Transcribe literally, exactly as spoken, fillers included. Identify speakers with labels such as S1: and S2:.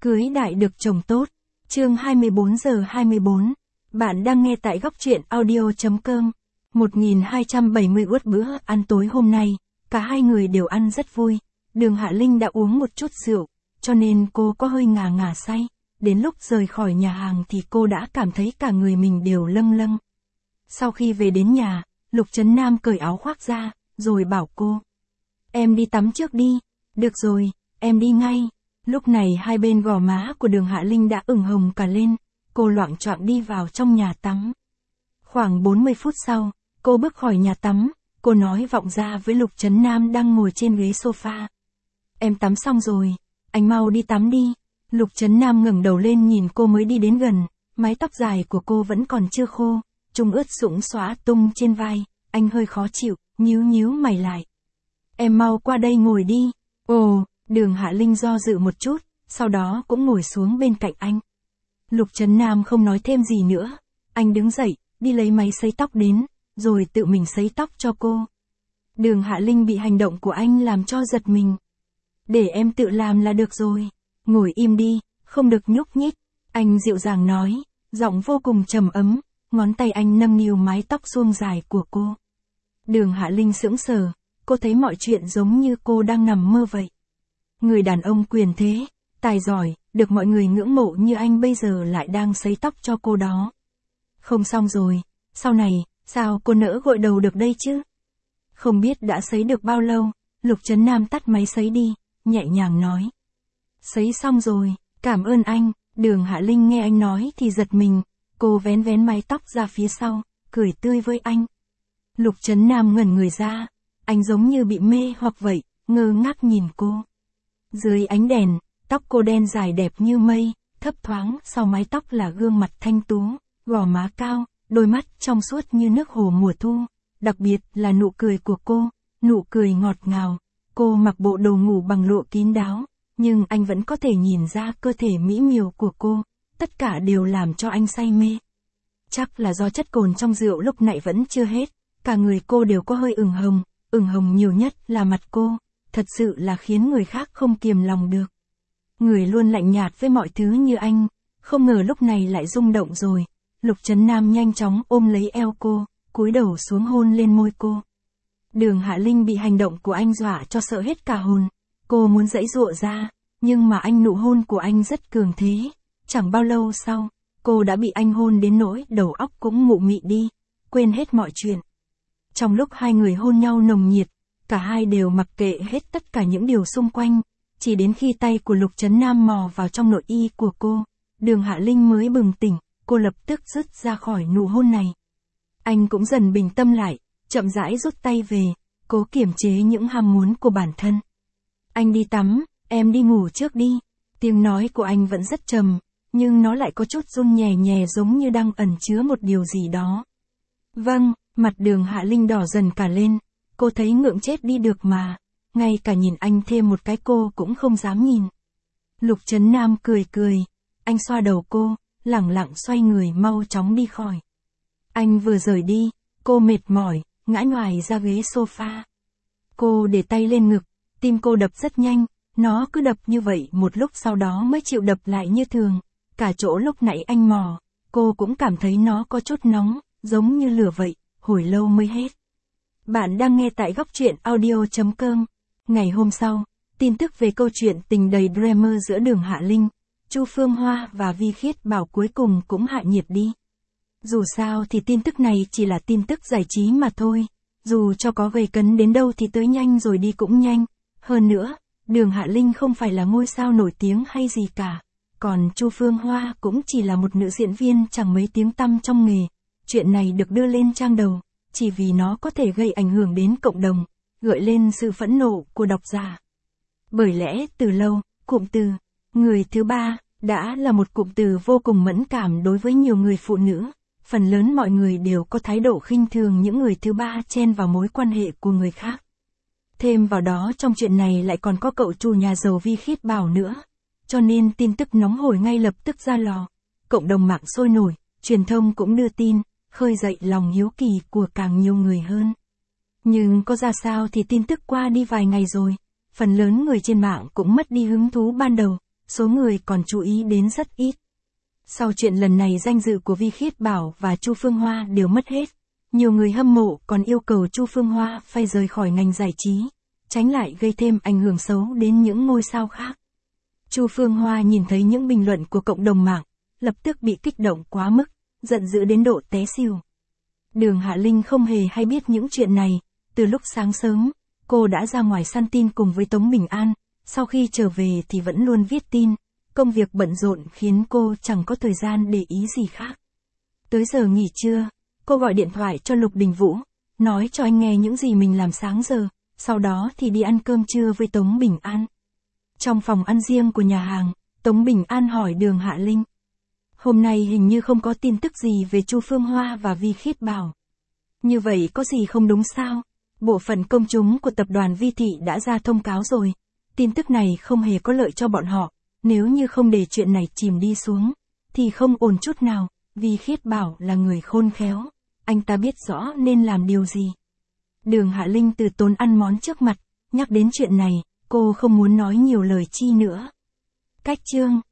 S1: Cưới đại được chồng tốt. Chương hai mươi bốn giờ hai mươi bốn. Bạn đang nghe tại góc truyện audio.com. một nghìn hai trăm bảy mươi uất bữa ăn tối hôm nay, cả hai người đều ăn rất vui. Đường Hạ Linh đã uống một chút rượu, cho nên cô có hơi ngà ngà say. Đến lúc rời khỏi nhà hàng thì cô đã cảm thấy cả người mình đều lâng lâng. Sau khi về đến nhà, Lục Trấn Nam cởi áo khoác ra, rồi bảo cô. Em đi tắm trước đi. Được rồi, em đi ngay. Lúc này hai bên gò má của Đường Hạ Linh đã ửng hồng cả lên, cô loạng choạng đi vào trong nhà tắm. Khoảng bốn mươi phút sau, cô bước khỏi nhà tắm, cô nói vọng ra với Lục Trấn Nam đang ngồi trên ghế sofa. Em tắm xong rồi, anh mau đi tắm đi. Lục Trấn Nam ngẩng đầu lên nhìn cô mới đi đến gần, mái tóc dài của cô vẫn còn chưa khô, trung ướt sũng xõa tung trên vai, anh hơi khó chịu, nhíu nhíu mày lại. Em mau qua đây ngồi đi. Ồ, Đường Hạ Linh do dự một chút, sau đó cũng ngồi xuống bên cạnh anh. Lục Trấn Nam không nói thêm gì nữa, anh đứng dậy, đi lấy máy sấy tóc đến, rồi tự mình sấy tóc cho cô. Đường Hạ Linh bị hành động của anh làm cho giật mình. Để em tự làm là được rồi, ngồi im đi, không được nhúc nhích, anh dịu dàng nói, giọng vô cùng trầm ấm, ngón tay anh nâng niu mái tóc suông dài của cô. Đường Hạ Linh sững sờ, cô thấy mọi chuyện giống như cô đang nằm mơ vậy. Người đàn ông quyền thế, tài giỏi, được mọi người ngưỡng mộ như anh bây giờ lại đang sấy tóc cho cô đó. Không xong rồi, sau này, sao cô nỡ gội đầu được đây chứ? Không biết đã sấy được bao lâu, Lục Trấn Nam tắt máy sấy đi, nhẹ nhàng nói. Sấy xong rồi, cảm ơn anh. Đường Hạ Linh nghe anh nói thì giật mình, cô vén vén mái tóc ra phía sau, cười tươi với anh. Lục Trấn Nam ngẩn người ra, anh giống như bị mê hoặc vậy, ngơ ngác nhìn cô. Dưới ánh đèn, tóc cô đen dài đẹp như mây, thấp thoáng sau mái tóc là gương mặt thanh tú, gò má cao, đôi mắt trong suốt như nước hồ mùa thu, đặc biệt là nụ cười của cô, nụ cười ngọt ngào. Cô mặc bộ đồ ngủ bằng lụa kín đáo, nhưng anh vẫn có thể nhìn ra cơ thể mỹ miều của cô, tất cả đều làm cho anh say mê. Chắc là do chất cồn trong rượu lúc nãy vẫn chưa hết, cả người cô đều có hơi ửng hồng, ửng hồng nhiều nhất là mặt cô, thật sự là khiến người khác không kiềm lòng được. Người luôn lạnh nhạt với mọi thứ như anh, không ngờ lúc này lại rung động rồi. Lục Trấn Nam nhanh chóng ôm lấy eo cô, cúi đầu xuống hôn lên môi cô. Đường Hạ Linh bị hành động của anh dọa cho sợ hết cả hồn, cô muốn giãy giụa ra, nhưng mà anh nụ hôn của anh rất cường thế, chẳng bao lâu sau, cô đã bị anh hôn đến nỗi đầu óc cũng mụ mị đi, quên hết mọi chuyện. Trong lúc hai người hôn nhau nồng nhiệt, cả hai đều mặc kệ hết tất cả những điều xung quanh, chỉ đến khi tay của Lục Trấn Nam mò vào trong nội y của cô, Đường Hạ Linh mới bừng tỉnh, cô lập tức dứt ra khỏi nụ hôn này. Anh cũng dần bình tâm lại, chậm rãi rút tay về, cố kiềm chế những ham muốn của bản thân. Anh đi tắm, em đi ngủ trước đi. Tiếng nói của anh vẫn rất trầm, nhưng nó lại có chút run nhè nhè giống như đang ẩn chứa một điều gì đó. Vâng, mặt Đường Hạ Linh đỏ dần cả lên, cô thấy ngượng chết đi được mà, ngay cả nhìn anh thêm một cái cô cũng không dám nhìn. Lục Trấn Nam cười cười, anh xoa đầu cô, lẳng lặng xoay người mau chóng đi khỏi. Anh vừa rời đi, cô mệt mỏi, ngã ngoài ra ghế sofa. Cô để tay lên ngực, tim cô đập rất nhanh, nó cứ đập như vậy một lúc sau đó mới chịu đập lại như thường. Cả chỗ lúc nãy anh mò, cô cũng cảm thấy nó có chút nóng, giống như lửa vậy, hồi lâu mới hết. Bạn đang nghe tại góc truyện audio.com. Ngày hôm sau, tin tức về câu chuyện tình đầy drama giữa Đường Hạ Linh, Chu Phương Hoa và Vi Khiết Bảo cuối cùng cũng hạ nhiệt đi. Dù sao thì tin tức này chỉ là tin tức giải trí mà thôi, dù cho có gay cấn đến đâu thì tới nhanh rồi đi cũng nhanh. Hơn nữa, Đường Hạ Linh không phải là ngôi sao nổi tiếng hay gì cả, còn Chu Phương Hoa cũng chỉ là một nữ diễn viên chẳng mấy tiếng tăm trong nghề. Chuyện này được đưa lên trang đầu, chỉ vì nó có thể gây ảnh hưởng đến cộng đồng, gợi lên sự phẫn nộ của độc giả. Bởi lẽ từ lâu, cụm từ người thứ ba đã là một cụm từ vô cùng mẫn cảm đối với nhiều người phụ nữ. Phần lớn mọi người đều có thái độ khinh thường những người thứ ba chen vào mối quan hệ của người khác. Thêm vào đó trong chuyện này lại còn có cậu chủ nhà giàu Vi Khiết Bảo nữa. Cho nên tin tức nóng hổi ngay lập tức ra lò. Cộng đồng mạng sôi nổi, truyền thông cũng đưa tin, khơi dậy lòng hiếu kỳ của càng nhiều người hơn. Nhưng có ra sao thì tin tức qua đi vài ngày rồi, phần lớn người trên mạng cũng mất đi hứng thú ban đầu. số người còn chú ý đến rất ít. Sau chuyện lần này danh dự của Vi Khiết Bảo và Chu Phương Hoa đều mất hết. Nhiều người hâm mộ còn yêu cầu Chu Phương Hoa phải rời khỏi ngành giải trí, tránh lại gây thêm ảnh hưởng xấu đến những ngôi sao khác. Chu Phương Hoa nhìn thấy những bình luận của cộng đồng mạng, lập tức bị kích động quá mức, giận dữ đến độ té xỉu. Đường Hạ Linh không hề hay biết những chuyện này, từ lúc sáng sớm, cô đã ra ngoài săn tin cùng với Tống Bình An, sau khi trở về thì vẫn luôn viết tin, công việc bận rộn khiến cô chẳng có thời gian để ý gì khác. Tới giờ nghỉ trưa, cô gọi điện thoại cho Lục Đình Vũ, nói cho anh nghe những gì mình làm sáng giờ, sau đó thì đi ăn cơm trưa với Tống Bình An. Trong phòng ăn riêng của nhà hàng, Tống Bình An hỏi Đường Hạ Linh. Hôm nay hình như không có tin tức gì về Chu Phương Hoa và Vi Khiết Bảo. Như vậy có gì không đúng sao? Bộ phận công chúng của tập đoàn Vi Thị đã ra thông cáo rồi. Tin tức này không hề có lợi cho bọn họ. Nếu như không để chuyện này chìm đi xuống, thì không ổn chút nào. Vi Khiết Bảo là người khôn khéo. Anh ta biết rõ nên làm điều gì. Đường Hạ Linh từ tốn ăn món trước mặt. Nhắc đến chuyện này, cô không muốn nói nhiều lời chi nữa. Cách chương